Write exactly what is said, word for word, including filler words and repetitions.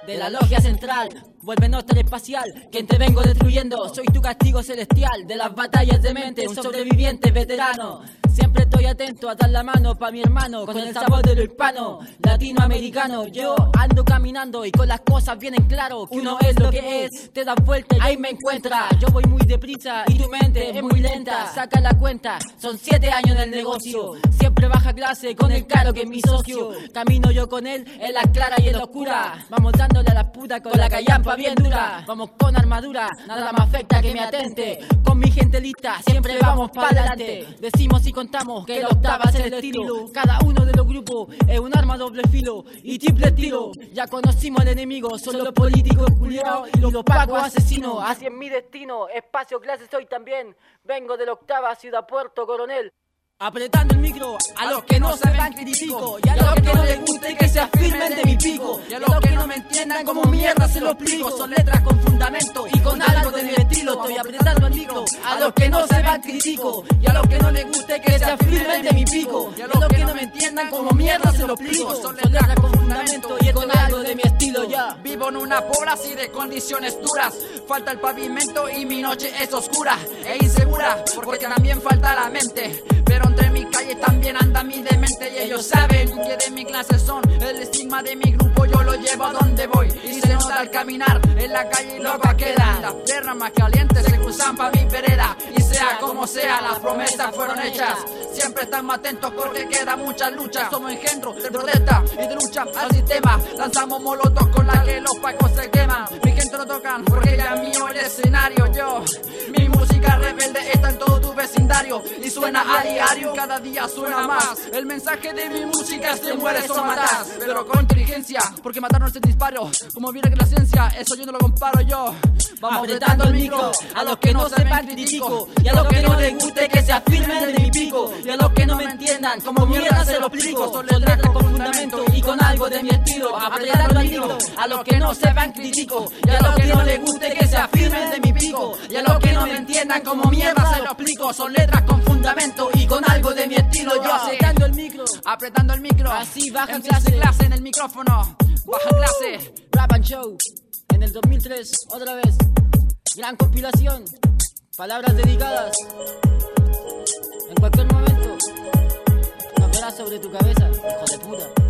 de la logia central. Vuelve Nostra espacial, quien te vengo destruyendo. Soy tu castigo celestial de las batallas de mente, un sobreviviente veterano. Siempre estoy atento a dar la mano pa' mi hermano, con el sabor de lo hispano, latinoamericano. Yo ando caminando y con las cosas bien en claro, que uno es lo que es, te das vuelta y ahí me encuentra. Yo voy muy deprisa y tu mente es muy lenta, saca la cuenta, son siete años del negocio. Siempre baja clase con el caro que es mi socio. Camino yo con él en la clara y en la oscura. Vamos dándole a la puta con la callampa bien dura. Vamos con armadura, nada más afecta que me atente. Con mi gente lista, siempre vamos para adelante. Decimos y contamos que la octava es el estilo. Cada uno de los grupos es un arma doble filo y triple tiro. Ya conocimos al enemigo, son los políticos culiados y los pacos asesinos. Así es mi destino, espacio clase soy también. Vengo de la octava ciudad Puerto Coronel. Apretando el micro a los que no sepan critico, y a los que no les guste que se afirmen de mi pico, y a los que no me entiendan como mierda se lo explico. Son letras con fundamento y con algo de mi estilo. Estoy apretando el micro a los que no sepan critico, y a los que no les guste que se afirmen de mi pico, y a los que no me entiendan como mierda se lo explico. Son letras con fundamento y con algo de mi estilo. Ya vivo en una pobla así de condiciones duras, falta el pavimento y mi noche es oscura e insegura, porque también falta la mente. Pero entre mis calles también anda mi demente y ellos saben que de mi clase son el estigma de mi grupo, yo lo llevo a donde voy y se nota al caminar en la calle y loca queda. Las piernas más calientes se cruzan pa' mi vereda y sea como sea las promesas fueron hechas. Siempre estamos atentos porque queda muchas luchas. Somos engendros de protesta y de lucha al sistema. Lanzamos molotos con la que los pacos se queman. Mi gente no tocan porque ya es mío el escenario. Yo, mi música rebelde está en todo tu vecindario y suena a diario, cada día suena más. El mensaje de mi música es: te mueres o matas, pero con inteligencia, porque matar no es el disparo. Como viene que la ciencia, eso yo no lo comparo. Yo, vamos apretando el micro a los que no sepan critico, y a los que no les guste que se afirmen de mi pico, y a los que no me entiendan como mierda se lo explico. Son letras con fundamento y con algo de mi estilo. Apretando el micro a los que no sepan critico, y a los que no les guste que se afirmen de mi pico, y a los que no me entiendan como mierda se lo explico. Son letras con fundamento y con algo de mi estilo. Yo apretando el micro, apretando el micro, así baja clase, clase en el micrófono, baja uh, clase. Rap and Show en el dos mil tres, otra vez, gran compilación, palabras dedicadas. En cualquier momento nos verás sobre tu cabeza, hijo de puta.